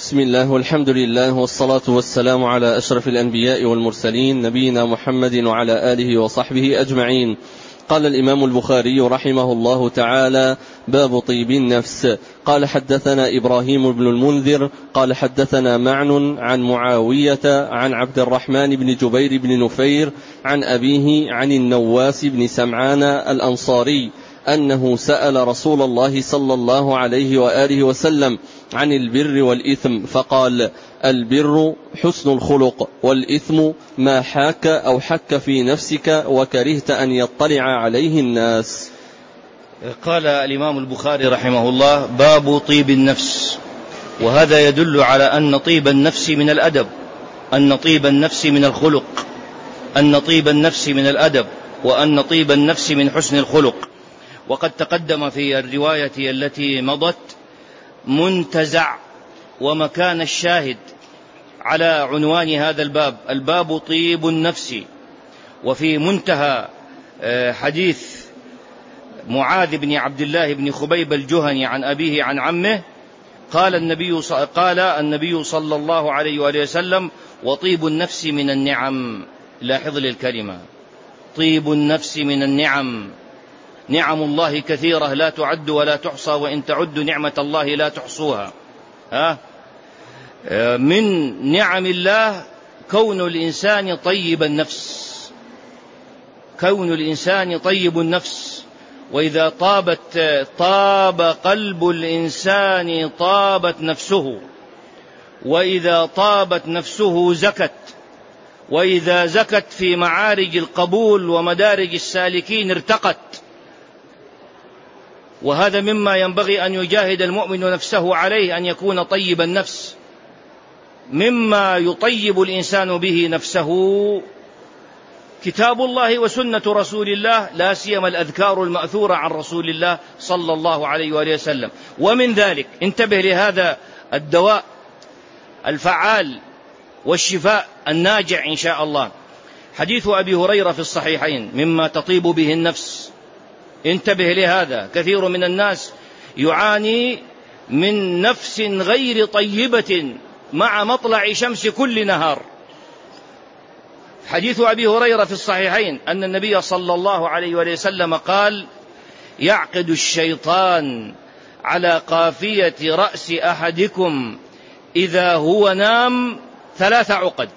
بسم الله والحمد لله والصلاة والسلام على أشرف الأنبياء والمرسلين نبينا محمد وعلى آله وصحبه أجمعين. قال الإمام البخاري رحمه الله تعالى: باب طيب النفس. قال حدثنا إبراهيم بن المنذر قال حدثنا معن عن معاوية عن عبد الرحمن بن جبير بن نفير عن أبيه عن النواس بن سمعان الأنصاري أنه سأل رسول الله صلى الله عليه وآله وسلم عن البر والإثم فقال: البر حسن الخلق، والإثم ما حاك أو حك في نفسك وكرهت أن يطلع عليه الناس. قال الإمام البخاري رحمه الله: باب طيب النفس. وهذا يدل على أن طيب النفس من الأدب، أن طيب النفس من الخلق، أن طيب النفس من الأدب، وأن طيب النفس من حسن الخلق. وقد تقدم في الرواية التي مضت منتزع ومكان الشاهد على عنوان هذا الباب: الباب طيب النفس. وفي منتهى حديث معاذ بن عبد الله بن خبيب الجهني عن أبيه عن عمه قال النبي صلى الله عليه وآله وسلم: وطيب النفس من النعم. لاحظ لي الكلمة: طيب النفس من النعم. نعم الله كثيرة لا تعد ولا تحصى، وإن تعد نعمة الله لا تحصوها. من نعم الله كون الإنسان طيب النفس، كون الإنسان طيب النفس. وإذا طاب قلب الإنسان طابت نفسه، وإذا طابت نفسه زكت، وإذا زكت في معارج القبول ومدارج السالكين ارتقت. وهذا مما ينبغي أن يجاهد المؤمن نفسه عليه، أن يكون طيب النفس. مما يطيب الإنسان به نفسه كتاب الله وسنة رسول الله، لا سيما الأذكار المأثورة عن رسول الله صلى الله عليه وآله وسلم. ومن ذلك انتبه لهذا الدواء الفعال والشفاء الناجع إن شاء الله: حديث أبي هريرة في الصحيحين مما تطيب به النفس. انتبه لهذا، كثير من الناس يعاني من نفس غير طيبة مع مطلع شمس كل نهار. حديث أبي هريرة في الصحيحين أن النبي صلى الله عليه وسلم قال: يعقد الشيطان على قافية رأس أحدكم إذا هو نام 3 عقد.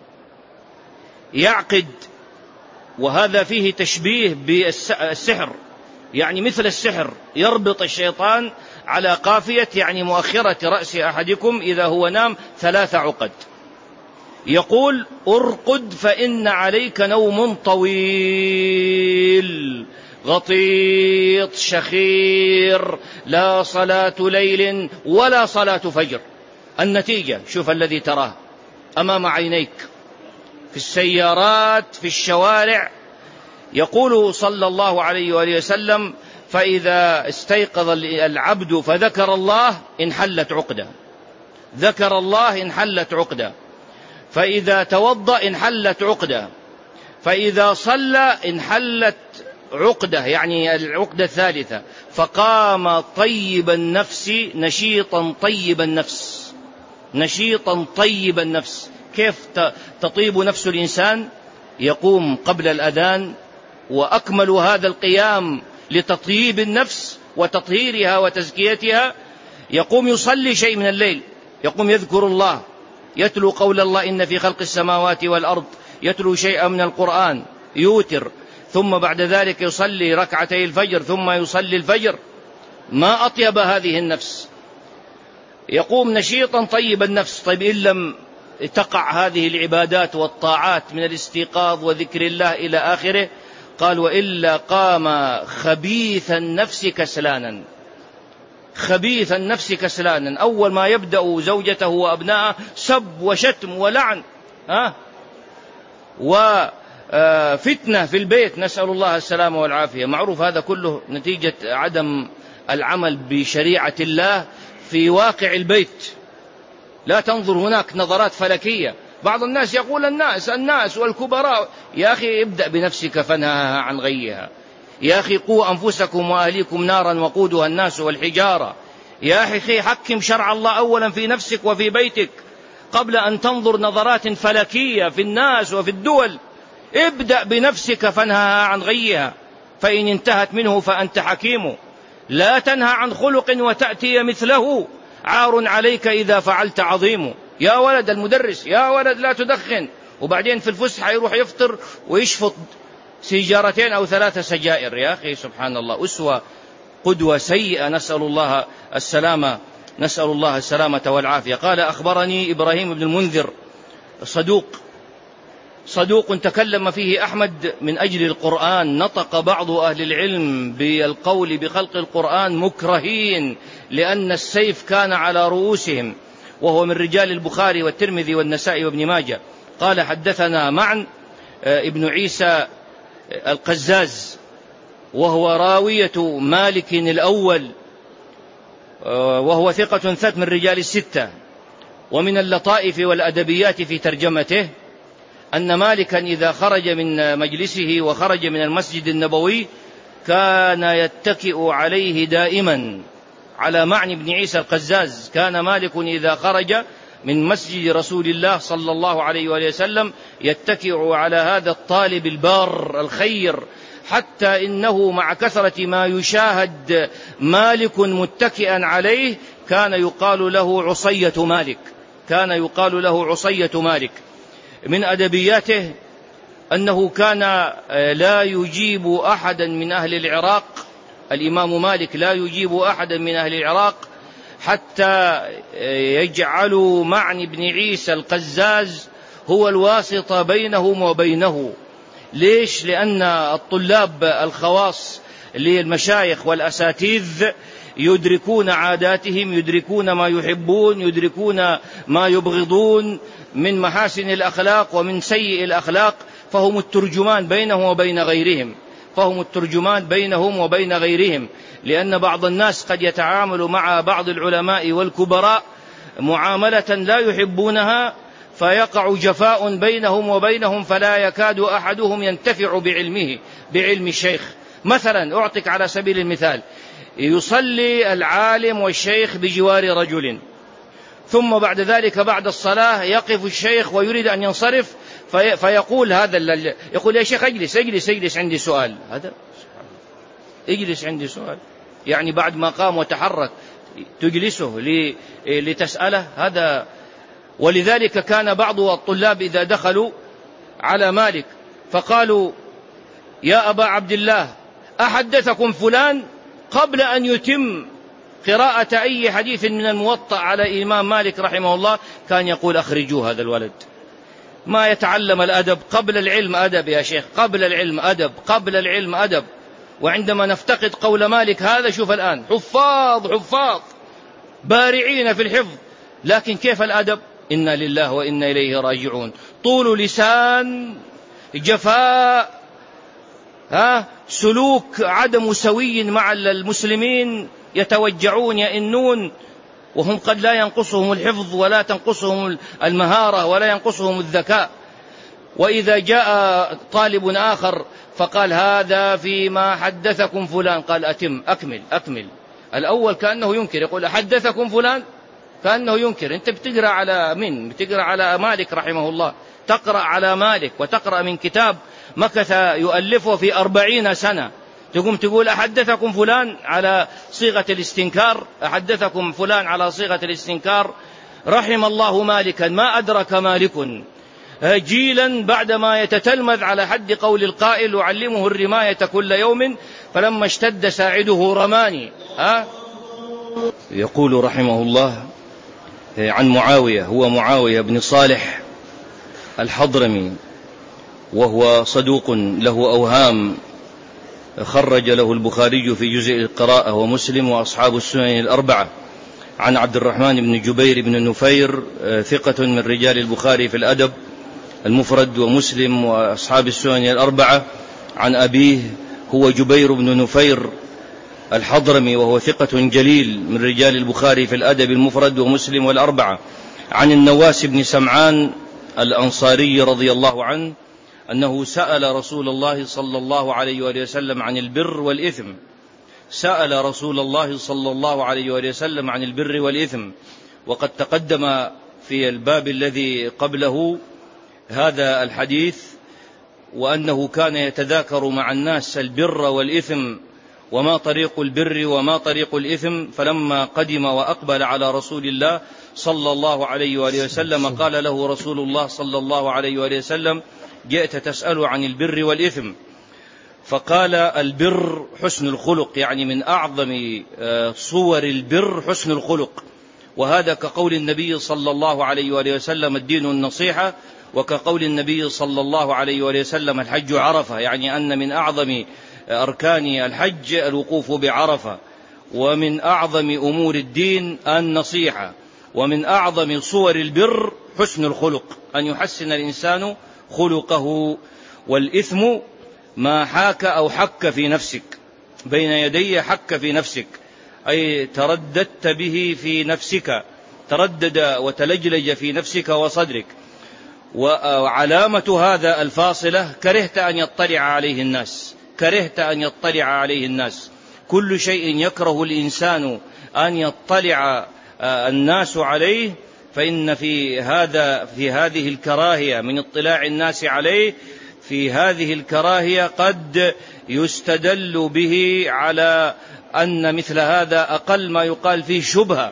يعقد، وهذا فيه تشبيه بالسحر، يعني مثل السحر، يربط الشيطان على قافية يعني مؤخرة رأس أحدكم إذا هو نام 3 عقد. يقول: ارقد فإن عليك نوم طويل غطيط شخير، لا صلاة ليل ولا صلاة فجر. النتيجة شوف الذي تراه أمام عينيك في السيارات في الشوارع. يقول صلى الله عليه وآله وسلم: فإذا استيقظ العبد فذكر الله انحلت عقدة، ذكر الله انحلت عقدة، فإذا توضأ انحلت عقدة، فإذا صلى انحلت عقدة، يعني العقدة الثالثة، فقام طيب النفس نشيطا طيب النفس، نشيطا طيب النفس. كيف تطيب نفس الإنسان؟ يقوم قبل الأذان، وأكمل هذا القيام لتطيب النفس وتطهيرها وتزكيتها يقوم يصلي شيء من الليل، يقوم يذكر الله، يتلو قول الله: إن في خلق السماوات والأرض، يتلو شيئا من القرآن، يوتر، ثم بعد ذلك يصلي ركعتي الفجر، ثم يصلي الفجر. ما أطيب هذه النفس. يقوم نشيطا طيب النفس. طيب إن لم تقع هذه العبادات والطاعات من الاستيقاظ وذكر الله إلى آخره، قال: وإلا قام خبيث النفس كسلانا. خبيث النفس كسلانا، أول ما يبدأ زوجته وأبناءه سب وشتم ولعن، وفتنة في البيت، نسأل الله السلامة والعافية. معروف هذا كله نتيجة عدم العمل بشريعة الله في واقع البيت. لا تنظر هناك نظرات فلكية. بعض الناس يقول الناس والكبراء. يا أخي ابدأ بنفسك فانهها عن غيها. يا أخي قوا أنفسكم وأهليكم نارا وقودها الناس والحجارة. يا أخي حكم شرع الله أولا في نفسك وفي بيتك قبل أن تنظر نظرات فلكية في الناس وفي الدول. ابدأ بنفسك فانهها عن غيها، فإن انتهت منه فأنت حكيم. لا تنهى عن خلق وتأتي مثله، عار عليك إذا فعلت عظيم. يا ولد المدرس، يا ولد لا تدخن، وبعدين في الفسحة يروح يفطر ويشفط سيجارتين أو 3 سجائر. يا أخي سبحان الله، أسوة قدوة سيئة، نسأل الله السلامة والعافية. قال أخبرني إبراهيم بن المنذر صدوق تكلم فيه أحمد من أجل القرآن. نطق بعض أهل العلم بالقول بخلق القرآن مكرهين لأن السيف كان على رؤوسهم، وهو من رجال البخاري والترمذي والنسائي وابن ماجه. قال حدثنا معن ابن عيسى القزاز، وهو راوية مالك الأول، وهو ثقة ثبت من رجال 6. ومن اللطائف والأدبيات في ترجمته أن مالكا إذا خرج من مجلسه وخرج من المسجد النبوي كان يتكئ عليه دائما، على معن بن عيسى القزاز. كان مالك إذا خرج من مسجد رسول الله صلى الله عليه وآله وسلم يتكئ على هذا الطالب البار الخير، حتى إنه مع كثرة ما يشاهد مالك متكئا عليه كان يقال له عصية مالك. من أدبياته أنه كان لا يجيب أحدا من أهل العراق، الإمام مالك لا يجيب أحدا من أهل العراق حتى يجعلوا معن بن عيسى القزاز هو الواسط بينهم وبينه. ليش؟ لأن الطلاب الخواص للمشايخ والأساتذة يدركون عاداتهم، يدركون ما يحبون، يدركون ما يبغضون من محاسن الأخلاق ومن سيء الأخلاق، فهم الترجمان بينهم وبين غيرهم. لأن بعض الناس قد يتعامل مع بعض العلماء والكبراء معاملة لا يحبونها، فيقع جفاء بينهم وبينهم، فلا يكاد أحدهم ينتفع بعلم الشيخ. مثلا أعطيك على سبيل المثال، يصلي العالم والشيخ بجوار رجل، ثم بعد ذلك بعد الصلاة يقف الشيخ ويريد أن ينصرف، فيقول يقول يا شيخ اجلس عندي سؤال. هذا اجلس عندي سؤال، يعني بعد ما قام وتحرك تجلسه لتسأله؟ هذا. ولذلك كان بعض الطلاب إذا دخلوا على مالك فقالوا يا أبا عبد الله أحدثكم فلان، قبل أن يتم قراءة أي حديث من الموطأ على إمام مالك رحمه الله كان يقول أخرجوا هذا الولد، ما يتعلم الأدب. قبل العلم أدب يا شيخ، قبل العلم أدب. وعندما نفتقد قول مالك هذا، شوف الآن حفاظ بارعين في الحفظ، لكن كيف الأدب؟ إنا لله وإنا إليه راجعون. طول لسان، جفاء، سلوك عدم سوي مع المسلمين، يتوجعون يئنون، وهم قد لا ينقصهم الحفظ ولا تنقصهم المهارة ولا ينقصهم الذكاء. وإذا جاء طالب آخر فقال هذا فيما حدثكم فلان، قال أكمل. الأول كأنه ينكر، يقول أحدثكم فلان، كأنه ينكر. أنت بتقرأ على من؟ بتقرأ على مالك رحمه الله، تقرأ على مالك وتقرأ من كتاب مكث يؤلفه في 40 سنة، تقوم تقول أحدثكم فلان على صيغة الاستنكار، أحدثكم فلان على صيغة الاستنكار. رحم الله مالكا، ما أدرك مالك جيلا بعدما يتتلمذ على حد قول القائل أعلمه الرماية كل يوم، فلما اشتد ساعده رماني. يقول رحمه الله عن معاوية، هو معاوية بن صالح الحضرمي، وهو صدوق له أوهام، خرج له البخاري في جزء القراءة ومسلم وأصحاب السنن الأربعة. عن عبد الرحمن بن جبير بن نفير، ثقة من رجال البخاري في الأدب المفرد ومسلم وأصحاب السنن الأربعة. عن أبيه، هو جبير بن نفير الحضرمي، وهو ثقة جليل من رجال البخاري في الأدب المفرد ومسلم والأربعة. عن النواس بن سمعان الأنصاري رضي الله عنه أنه سأل رسول الله صلى الله عليه وآله وسلم عن البر والإثم، سأل رسول الله صلى الله عليه وسلم عن البر والإثم، وقد تقدم في الباب الذي قبله هذا الحديث، وأنه كان يتذاكر مع الناس البر والإثم وما طريق البر وما طريق الإثم. فلما قدم وأقبل على رسول الله صلى الله عليه وآله وسلم قال له رسول الله صلى الله عليه وآله وسلم: جئت تسأل عن البر والإثم. فقال: البر حسن الخلق، يعني من أعظم صور البر حسن الخلق، وهذا كقول النبي صلى الله عليه وآله وسلم: الدين النصيحة، وكقول النبي صلى الله عليه وآله وسلم: الحج عرفة، يعني أن من أعظم أركان الحج الوقوف بعرفة، ومن أعظم أمور الدين النصيحة، ومن أعظم صور البر حسن الخلق، أن يحسن الإنسان خلقه. والإثم ما حاك أو حك في نفسك، بين يدي حك في نفسك، أي ترددت به في نفسك، تردد وتلجلج في نفسك وصدرك. وعلامة هذا الفاصلة: كرهت أن يطلع عليه الناس، كرهت أن يطلع عليه الناس. كل شيء يكره الإنسان أن يطلع الناس عليه، فإن في هذه الكراهية من اطلاع الناس عليه، في هذه الكراهية قد يستدل به على أن مثل هذا أقل ما يقال فيه شبهة.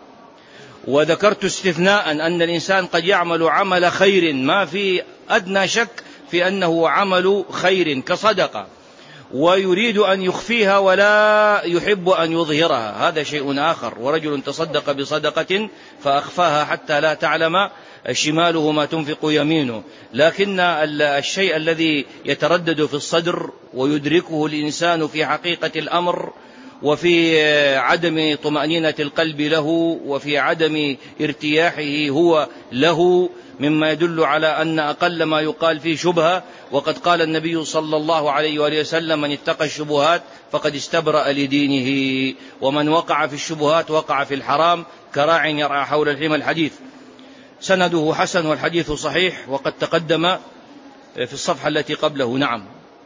وذكرت استثناء أن الإنسان قد يعمل عمل خير ما في أدنى شك في أنه عمل خير كصدقة، ويريد أن يخفيها ولا يحب أن يظهرها، هذا شيء آخر. ورجل تصدق بصدقة فأخفاها حتى لا تعلم شماله ما تنفق يمينه. لكن الشيء الذي يتردد في الصدر ويدركه الإنسان في حقيقة الأمر، وفي عدم طمأنينة القلب له، وفي عدم ارتياحه هو له، مما يدل على أن أقل ما يقال فيه شبهة. وقد قال النبي صلى الله عليه وآله وسلم: من اتقى الشبهات فقد استبرأ لدينه، ومن وقع في الشبهات وقع في الحرام، كراع يرعى حول الحمى. الحديث سنده حسن والحديث صحيح، وقد تقدم في الصفحة التي قبله. نعم.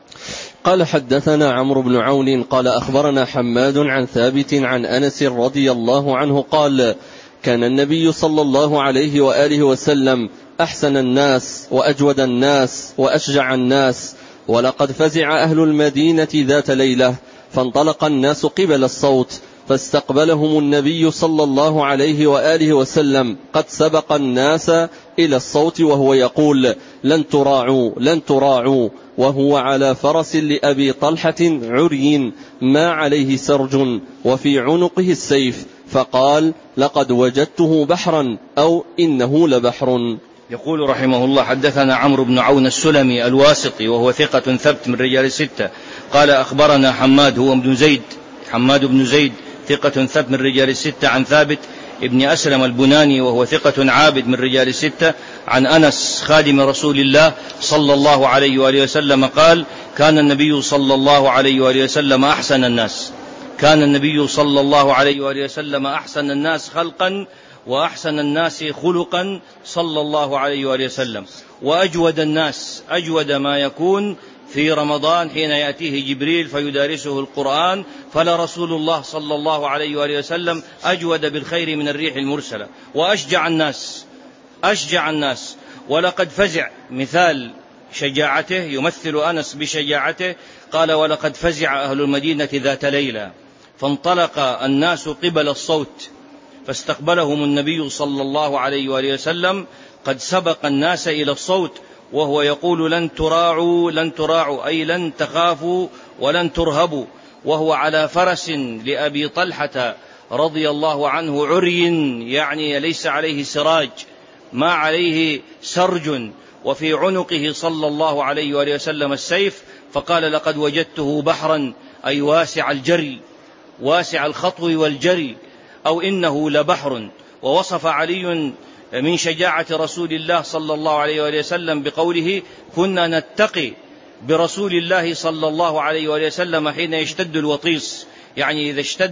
قال: حدثنا عمرو بن عون قال: أخبرنا حماد عن ثابت عن أنس رضي الله عنه قال: كان النبي صلى الله عليه وآله وسلم أحسن الناس وأجود الناس وأشجع الناس، ولقد فزع أهل المدينة ذات ليلة، فانطلق الناس قبل الصوت، فاستقبلهم النبي صلى الله عليه وآله وسلم قد سبق الناس إلى الصوت وهو يقول: لن تراعوا لن تراعوا، وهو على فرس لأبي طلحة عري ما عليه سرج وفي عنقه السيف، فقال: لقد وجدته بحرا، أو إنه لبحر. يقول رحمه الله: حدثنا عمرو بن عون السلمي الواسطي، وهو ثقة ثبت من رجال الستة. قال: أخبرنا حماد هو ابن زيد، حماد بن زيد ثقة ثبت من رجال الستة، عن ثابت ابن أسلم البناني وهو ثقة عابد من رجال الستة، عن أنس خادم رسول الله صلى الله عليه وآله وسلم قال: كان النبي صلى الله عليه وآله وسلم أحسن الناس، كان النبي صلى الله عليه وآله وسلم أحسن الناس خلقا وأحسن الناس خلقا صلى الله عليه وآله وسلم، وأجود الناس، أجود ما يكون في رمضان حين يأتيه جبريل فيدارسه القرآن، فلا رسول الله صلى الله عليه وآله وسلم أجود بالخير من الريح المرسلة. وأشجع الناس، أشجع الناس. ولقد فزع، مثال شجاعته، يمثل أنس بشجاعته. قال: ولقد فزع أهل المدينة ذات ليلة، فانطلق الناس قبل الصوت، فاستقبلهم النبي صلى الله عليه وآله وسلم قد سبق الناس إلى الصوت وهو يقول: لن تراعوا لن تراعوا، أي لن تخافوا ولن ترهبوا، وهو على فرس لأبي طلحة رضي الله عنه عري، يعني ليس عليه سراج، ما عليه سرج، وفي عنقه صلى الله عليه وآله وسلم السيف. فقال: لقد وجدته بحرا، أي واسع الجري، واسع الخطو والجري، أو إنه لبحر. ووصف علي من شجاعة رسول الله صلى الله عليه وآله وسلم بقوله: كنا نتقي برسول الله صلى الله عليه وآله وسلم حين يشتد الوطيس، يعني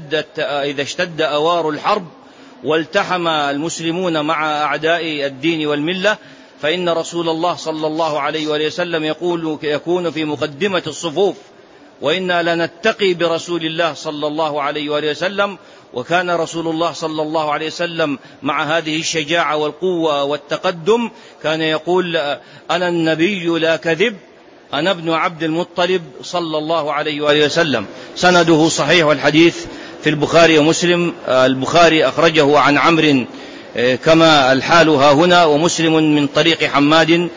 إذا اشتد أوار الحرب والتحم المسلمون مع أعداء الدين والملة، فإن رسول الله صلى الله عليه وآله وسلم يكون في مقدمة الصفوف، وإنا لنتقي برسول الله صلى الله عليه وآله وسلم. وكان رسول الله صلى الله عليه وسلم مع هذه الشجاعة والقوة والتقدم كان يقول: أنا النبي لا كذب، أنا ابن عبد المطلب صلى الله عليه وآله وسلم. سنده صحيح، والحديث في البخاري ومسلم. البخاري أخرجه عن عمرو كما الحال ها هنا، ومسلم من طريق حماد،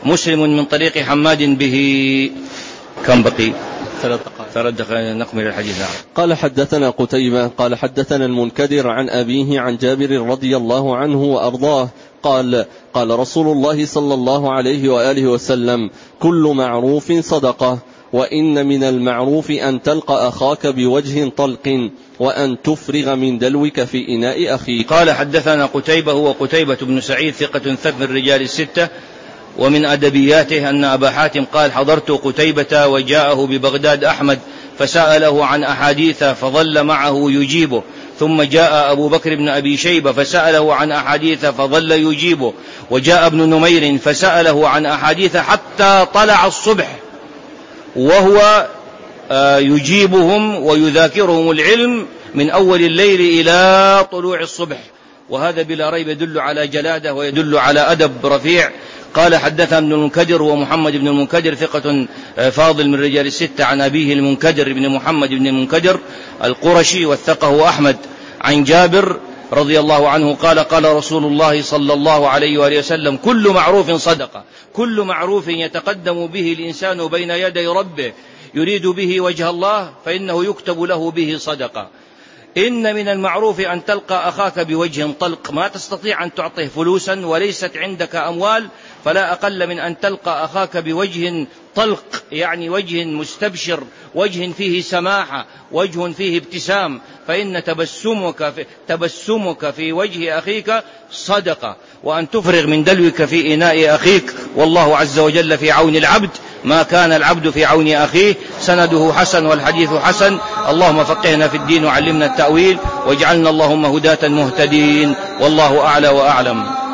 به. كم بقي؟ 3 دقائق نكمل الحديث. قال حدثنا قتيبة قال حدثنا المنكدر عن أبيه عن جابر رضي الله عنه وأرضاه قال: قال رسول الله صلى الله عليه وآله وسلم: كل معروف صدقة، وإن من المعروف أن تلقى أخاك بوجه طلق، وأن تفرغ من دلوك في إناء أخيك. قال حدثنا قتيبة، هو قتيبة بن سعيد ثقة ثبت من الرجال 6. ومن أدبياته أن أبا حاتم قال: حضرت قتيبة وجاءه ببغداد أحمد فسأله عن أحاديث فظل معه يجيبه، ثم جاء أبو بكر بن أبي شيبة فسأله عن أحاديث فظل يجيبه، وجاء ابن نمير فسأله عن أحاديث حتى طلع الصبح وهو يجيبهم ويذاكرهم العلم من أول الليل إلى طلوع الصبح. وهذا بلا ريب يدل على جلادة ويدل على أدب رفيع. قال حدثنا ابن المنكدر ومحمد بن المنكدر ثقة فاضل من رجال 6 عن أبيه المنكدر بن محمد بن المنكدر القرشي وثقه أحمد عن جابر رضي الله عنه قال: قال رسول الله صلى الله عليه وآله وسلم: كل معروف صدقة. كل معروف يتقدم به الإنسان بين يدي ربه يريد به وجه الله فإنه يكتب له به صدقة. إن من المعروف أن تلقى أخاك بوجه طلق، ما تستطيع أن تعطيه فلوسا وليست عندك أموال، فلا أقل من أن تلقى أخاك بوجه طلق، يعني وجه مستبشر، وجه فيه سماحة، وجه فيه ابتسام، فإن تبسمك في وجه أخيك صدقة. وأن تفرغ من دلوك في إناء أخيك، والله عز وجل في عون العبد ما كان العبد في عون أخيه. سنده حسن والحديث حسن. اللهم فقهنا في الدين وعلمنا التأويل، واجعلنا اللهم هداة مهتدين، والله أعلى وأعلم.